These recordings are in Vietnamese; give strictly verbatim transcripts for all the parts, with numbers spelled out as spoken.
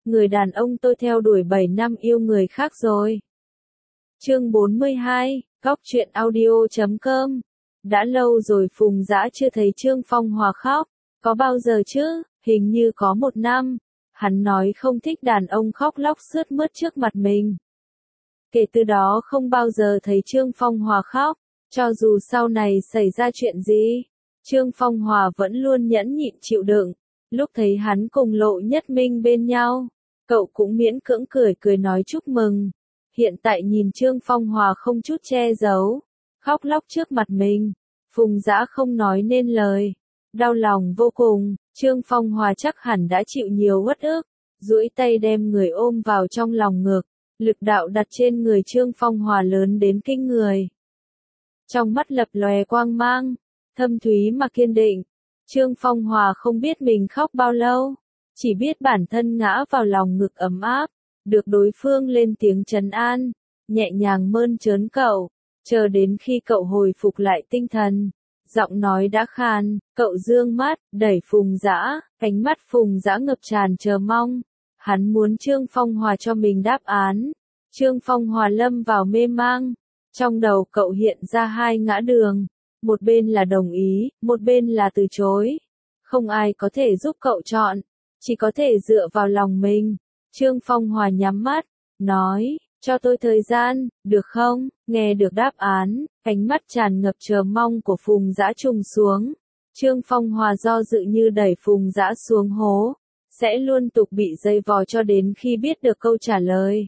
người đàn ông tôi theo đuổi bảy năm yêu người khác rồi. Chương bốn mươi hai, Góc truyện audio chấm com. Đã lâu rồi Phùng Dã chưa thấy Trương Phong Hòa khóc, có bao giờ chứ, hình như có một năm. Hắn nói không thích đàn ông khóc lóc sướt mướt trước mặt mình. Kể từ đó không bao giờ thấy Trương Phong Hòa khóc, cho dù sau này xảy ra chuyện gì, Trương Phong Hòa vẫn luôn nhẫn nhịn chịu đựng. Lúc thấy hắn cùng Lộ Nhất Minh bên nhau, cậu cũng miễn cưỡng cười cười nói chúc mừng. Hiện tại nhìn Trương Phong Hòa không chút che giấu, khóc lóc trước mặt mình, Phùng Dã không nói nên lời, đau lòng vô cùng. Trương Phong Hòa chắc hẳn đã chịu nhiều uất ức, duỗi tay đem người ôm vào trong lòng ngực, lực đạo đặt trên người Trương Phong Hòa lớn đến kinh người. Trong mắt lập lòe quang mang, thâm thúy mà kiên định. Trương Phong Hòa không biết mình khóc bao lâu, chỉ biết bản thân ngã vào lòng ngực ấm áp, được đối phương lên tiếng trấn an, nhẹ nhàng mơn trớn cậu, chờ đến khi cậu hồi phục lại tinh thần, giọng nói đã khan, cậu dương mắt, đẩy Phùng Dã, cánh mắt Phùng Dã ngập tràn chờ mong, hắn muốn Trương Phong Hòa cho mình đáp án. Trương Phong Hòa lâm vào mê mang, trong đầu cậu hiện ra hai ngã đường, một bên là đồng ý, một bên là từ chối. Không ai có thể giúp cậu chọn, chỉ có thể dựa vào lòng mình. Trương Phong Hòa nhắm mắt, nói, cho tôi thời gian, được không? Nghe được đáp án, ánh mắt tràn ngập chờ mong của Phùng Dã trùng xuống. Trương Phong Hòa do dự như đẩy Phùng Dã xuống hố, sẽ luôn tục bị dây vò cho đến khi biết được câu trả lời.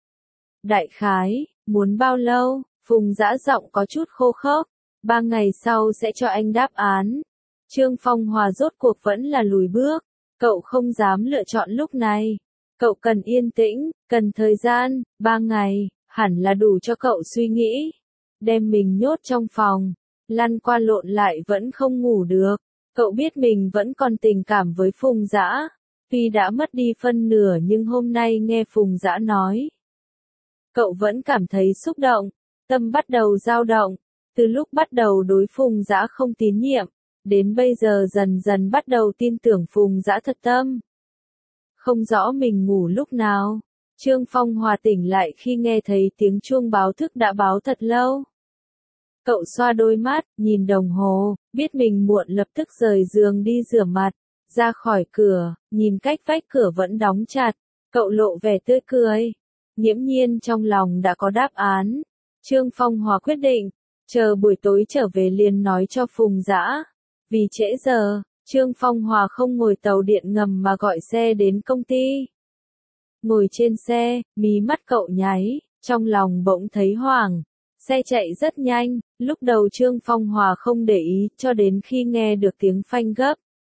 Đại khái, muốn bao lâu? Phùng Dã giọng có chút khô khốc, ba ngày sau sẽ cho anh đáp án. Trương Phong Hòa rốt cuộc vẫn là lùi bước, cậu không dám lựa chọn lúc này. Cậu cần yên tĩnh, cần thời gian, ba ngày, hẳn là đủ cho cậu suy nghĩ. Đem mình nhốt trong phòng, lăn qua lộn lại vẫn không ngủ được. Cậu biết mình vẫn còn tình cảm với Phùng Dã, tuy đã mất đi phân nửa nhưng hôm nay nghe Phùng Dã nói, cậu vẫn cảm thấy xúc động, tâm bắt đầu dao động. Từ lúc bắt đầu đối Phùng Dã không tín nhiệm, đến bây giờ dần dần bắt đầu tin tưởng Phùng Dã thật tâm. Không rõ mình ngủ lúc nào, Trương Phong Hòa tỉnh lại khi nghe thấy tiếng chuông báo thức đã báo thật lâu. Cậu xoa đôi mắt, nhìn đồng hồ, biết mình muộn lập tức rời giường đi rửa mặt, ra khỏi cửa, nhìn cách vách cửa vẫn đóng chặt, cậu lộ vẻ tươi cười. Nghiễm nhiên trong lòng đã có đáp án. Trương Phong Hòa quyết định, chờ buổi tối trở về liền nói cho Phùng Dã. Vì trễ giờ, Trương Phong Hòa không ngồi tàu điện ngầm mà gọi xe đến công ty. Ngồi trên xe, mí mắt cậu nháy, trong lòng bỗng thấy hoảng. Xe chạy rất nhanh, lúc đầu Trương Phong Hòa không để ý cho đến khi nghe được tiếng phanh gấp.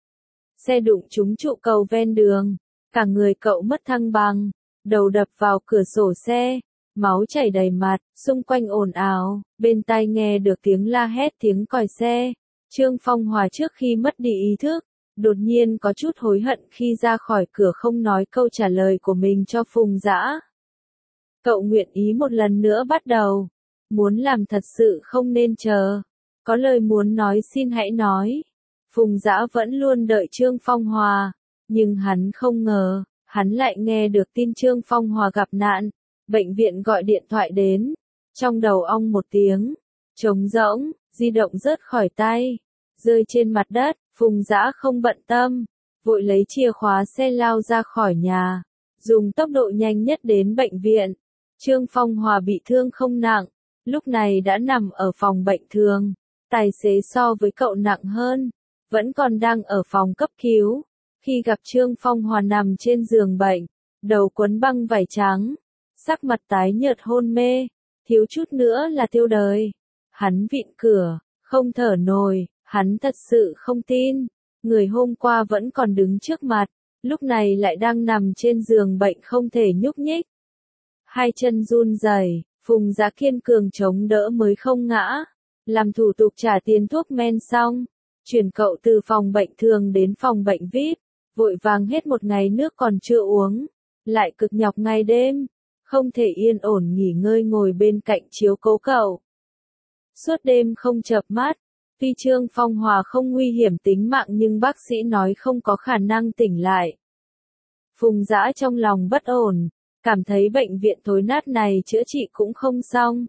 Xe đụng trúng trụ cầu ven đường, cả người cậu mất thăng bằng, đầu đập vào cửa sổ xe, máu chảy đầy mặt, xung quanh ồn ào, bên tai nghe được tiếng la hét tiếng còi xe. Trương Phong Hòa trước khi mất đi ý thức, đột nhiên có chút hối hận khi ra khỏi cửa không nói câu trả lời của mình cho Phùng Dã. Cậu nguyện ý một lần nữa bắt đầu, muốn làm thật sự không nên chờ, có lời muốn nói xin hãy nói. Phùng Dã vẫn luôn đợi Trương Phong Hòa, nhưng hắn không ngờ, hắn lại nghe được tin Trương Phong Hòa gặp nạn, bệnh viện gọi điện thoại đến, trong đầu ong một tiếng, trống rỗng. Di động rớt khỏi tay, rơi trên mặt đất. Phùng Dã không bận tâm, vội lấy chìa khóa xe lao ra khỏi nhà, dùng tốc độ nhanh nhất đến bệnh viện. Trương Phong Hòa bị thương không nặng, lúc này đã nằm ở phòng bệnh thường. Tài xế so với cậu nặng hơn, vẫn còn đang ở phòng cấp cứu. Khi gặp Trương Phong Hòa nằm trên giường bệnh, đầu quấn băng vải trắng, sắc mặt tái nhợt hôn mê, thiếu chút nữa là tiêu đời. Hắn vịn cửa, không thở nổi, hắn thật sự không tin. Người hôm qua vẫn còn đứng trước mặt, lúc này lại đang nằm trên giường bệnh không thể nhúc nhích. Hai chân run rẩy, Phùng Dã kiên cường chống đỡ mới không ngã. Làm thủ tục trả tiền thuốc men xong, chuyển cậu từ phòng bệnh thường đến phòng bệnh vi ai pi, vội vàng hết một ngày nước còn chưa uống, lại cực nhọc ngày đêm, không thể yên ổn nghỉ ngơi ngồi bên cạnh chiếu cố cậu. Suốt đêm không chợp mắt, tuy Trương Phong Hòa không nguy hiểm tính mạng nhưng bác sĩ nói không có khả năng tỉnh lại. Phùng Dã trong lòng bất ổn, cảm thấy bệnh viện thối nát này chữa trị cũng không xong.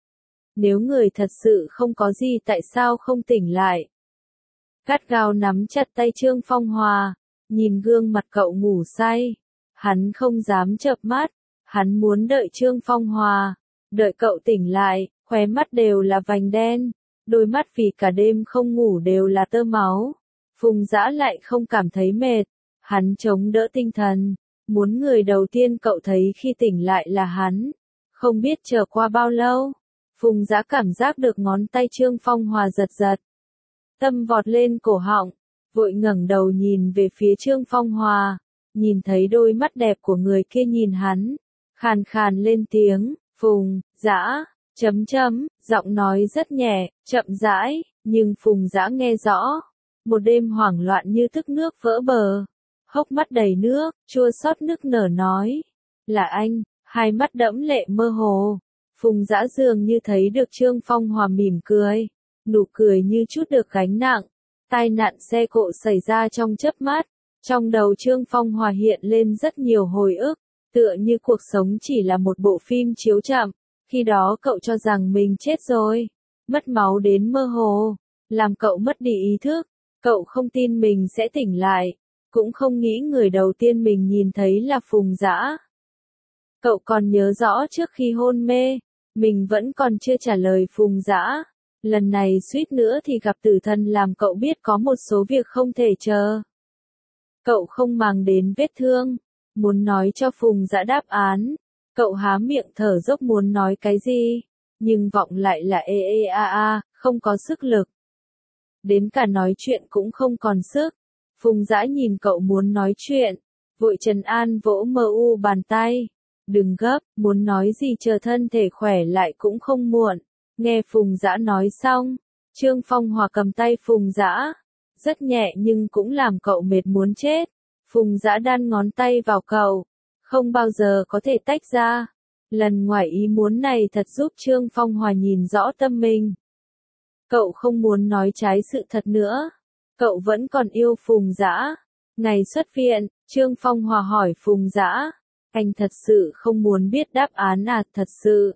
Nếu người thật sự không có gì tại sao không tỉnh lại? Gắt gao nắm chặt tay Trương Phong Hòa, nhìn gương mặt cậu ngủ say. Hắn không dám chợp mắt, hắn muốn đợi Trương Phong Hòa, đợi cậu tỉnh lại, khóe mắt đều là vành đen, đôi mắt vì cả đêm không ngủ đều là tơ máu. Phùng Dã lại không cảm thấy mệt, hắn chống đỡ tinh thần, muốn người đầu tiên cậu thấy khi tỉnh lại là hắn. Không biết chờ qua bao lâu, Phùng Dã cảm giác được ngón tay Trương Phong Hòa giật giật. Tâm vọt lên cổ họng, vội ngẩng đầu nhìn về phía Trương Phong Hòa, nhìn thấy đôi mắt đẹp của người kia nhìn hắn, khàn khàn lên tiếng, Phùng Dã, chấm chấm, giọng nói rất nhẹ, chậm rãi, nhưng Phùng Dã nghe rõ. Một đêm hoảng loạn như tức nước vỡ bờ, hốc mắt đầy nước, chua xót nức nở nói, là anh, hai mắt đẫm lệ mơ hồ. Phùng Dã dường như thấy được Trương Phong Hòa mỉm cười, nụ cười như chút được gánh nặng. Tai nạn xe cộ xảy ra trong chớp mắt, trong đầu Trương Phong Hòa hiện lên rất nhiều hồi ức, tựa như cuộc sống chỉ là một bộ phim chiếu chậm. Khi đó cậu cho rằng mình chết rồi, mất máu đến mơ hồ, làm cậu mất đi ý thức. Cậu không tin mình sẽ tỉnh lại, cũng không nghĩ người đầu tiên mình nhìn thấy là Phùng Dã. Cậu còn nhớ rõ trước khi hôn mê, mình vẫn còn chưa trả lời Phùng Dã. Lần này suýt nữa thì gặp tử thần làm cậu biết có một số việc không thể chờ. Cậu không màng đến vết thương, muốn nói cho Phùng Dã đáp án. Cậu há miệng thở dốc muốn nói cái gì, nhưng vọng lại là ê ê a a, không có sức lực. Đến cả nói chuyện cũng không còn sức. Phùng Dã nhìn cậu muốn nói chuyện, vội trấn an vỗ mờ u bàn tay. Đừng gấp, muốn nói gì chờ thân thể khỏe lại cũng không muộn. Nghe Phùng Dã nói xong, Trương Phong Hòa cầm tay Phùng Dã, rất nhẹ nhưng cũng làm cậu mệt muốn chết. Phùng Dã đan ngón tay vào cậu, không bao giờ có thể tách ra. Lần ngoài ý muốn này thật giúp Trương Phong Hòa nhìn rõ tâm mình. Cậu không muốn nói trái sự thật nữa. Cậu vẫn còn yêu Phùng Dã. Ngày xuất viện, Trương Phong Hòa hỏi Phùng Dã, anh thật sự không muốn biết đáp án à? Thật sự.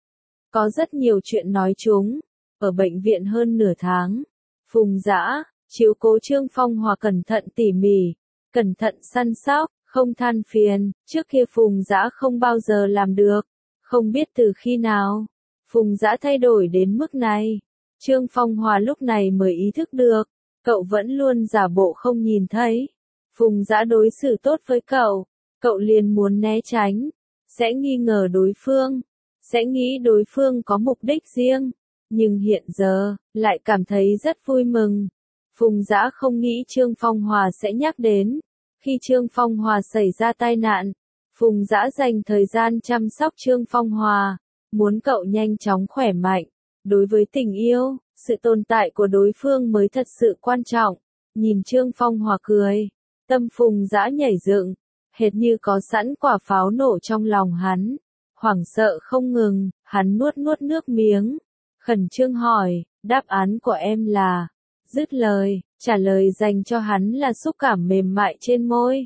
Có rất nhiều chuyện nói chung. Ở bệnh viện hơn nửa tháng, Phùng Dã chiếu cố Trương Phong Hòa cẩn thận tỉ mỉ, cẩn thận săn sóc, không than phiền. Trước kia Phùng Dã không bao giờ làm được. Không biết từ khi nào, Phùng Dã thay đổi đến mức này. Trương Phong Hòa lúc này mới ý thức được, cậu vẫn luôn giả bộ không nhìn thấy. Phùng Dã đối xử tốt với cậu, cậu liền muốn né tránh, sẽ nghi ngờ đối phương, sẽ nghĩ đối phương có mục đích riêng, nhưng hiện giờ, lại cảm thấy rất vui mừng. Phùng Dã không nghĩ Trương Phong Hòa sẽ nhắc đến. Khi Trương Phong Hòa xảy ra tai nạn, Phùng Dã dành thời gian chăm sóc Trương Phong Hòa, muốn cậu nhanh chóng khỏe mạnh. Đối với tình yêu, sự tồn tại của đối phương mới thật sự quan trọng. Nhìn Trương Phong Hòa cười, tâm Phùng Dã nhảy dựng, hệt như có sẵn quả pháo nổ trong lòng hắn. Hoảng sợ không ngừng, hắn nuốt nuốt nước miếng, khẩn trương hỏi, đáp án của em là... Dứt lời, trả lời dành cho hắn là xúc cảm mềm mại trên môi.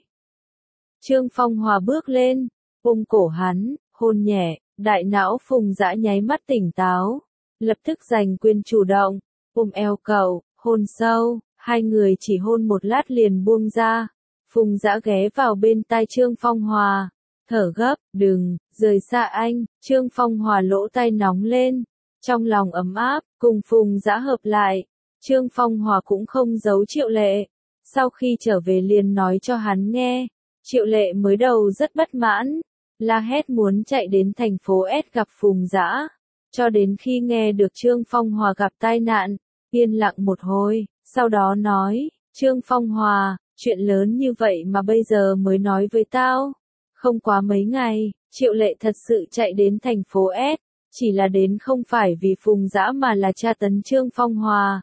Trương Phong Hòa bước lên, ôm cổ hắn, hôn nhẹ, đại não Phùng Dã nháy mắt tỉnh táo, lập tức giành quyền chủ động, ôm eo cậu, hôn sâu, hai người chỉ hôn một lát liền buông ra. Phùng Dã ghé vào bên tai Trương Phong Hòa, thở gấp, đừng, rời xa anh. Trương Phong Hòa lỗ tai nóng lên, trong lòng ấm áp, cùng Phùng Dã hợp lại. Trương Phong Hòa cũng không giấu Triệu Lệ, sau khi trở về liền nói cho hắn nghe. Triệu Lệ mới đầu rất bất mãn, la hét muốn chạy đến thành phố S gặp Phùng Dã, cho đến khi nghe được Trương Phong Hòa gặp tai nạn, yên lặng một hồi, sau đó nói, Trương Phong Hòa, chuyện lớn như vậy mà bây giờ mới nói với tao. Không quá mấy ngày, Triệu Lệ thật sự chạy đến thành phố S, chỉ là đến không phải vì Phùng Dã mà là tra tấn Trương Phong Hòa.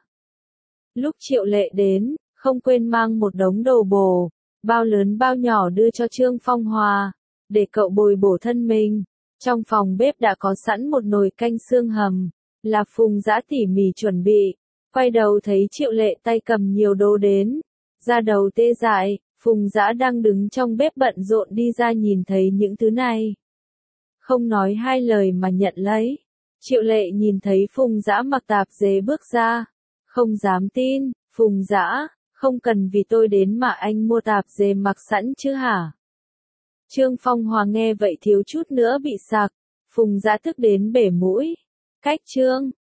Lúc Triệu Lệ đến, không quên mang một đống đồ bổ, bao lớn bao nhỏ đưa cho Trương Phong Hòa, để cậu bồi bổ thân mình. Trong phòng bếp đã có sẵn một nồi canh xương hầm, là Phùng Dã tỉ mỉ chuẩn bị. Quay đầu thấy Triệu Lệ tay cầm nhiều đồ đến, da đầu tê dại, Phùng Dã đang đứng trong bếp bận rộn đi ra nhìn thấy những thứ này. Không nói hai lời mà nhận lấy. Triệu Lệ nhìn thấy Phùng Dã mặc tạp dề bước ra. Không dám tin, Phùng Dã, không cần vì tôi đến mà anh mua tạp dề mặc sẵn chứ hả? Trương Phong Hòa nghe vậy thiếu chút nữa bị sặc. Phùng Dã tức đến bể mũi. Cách Trương,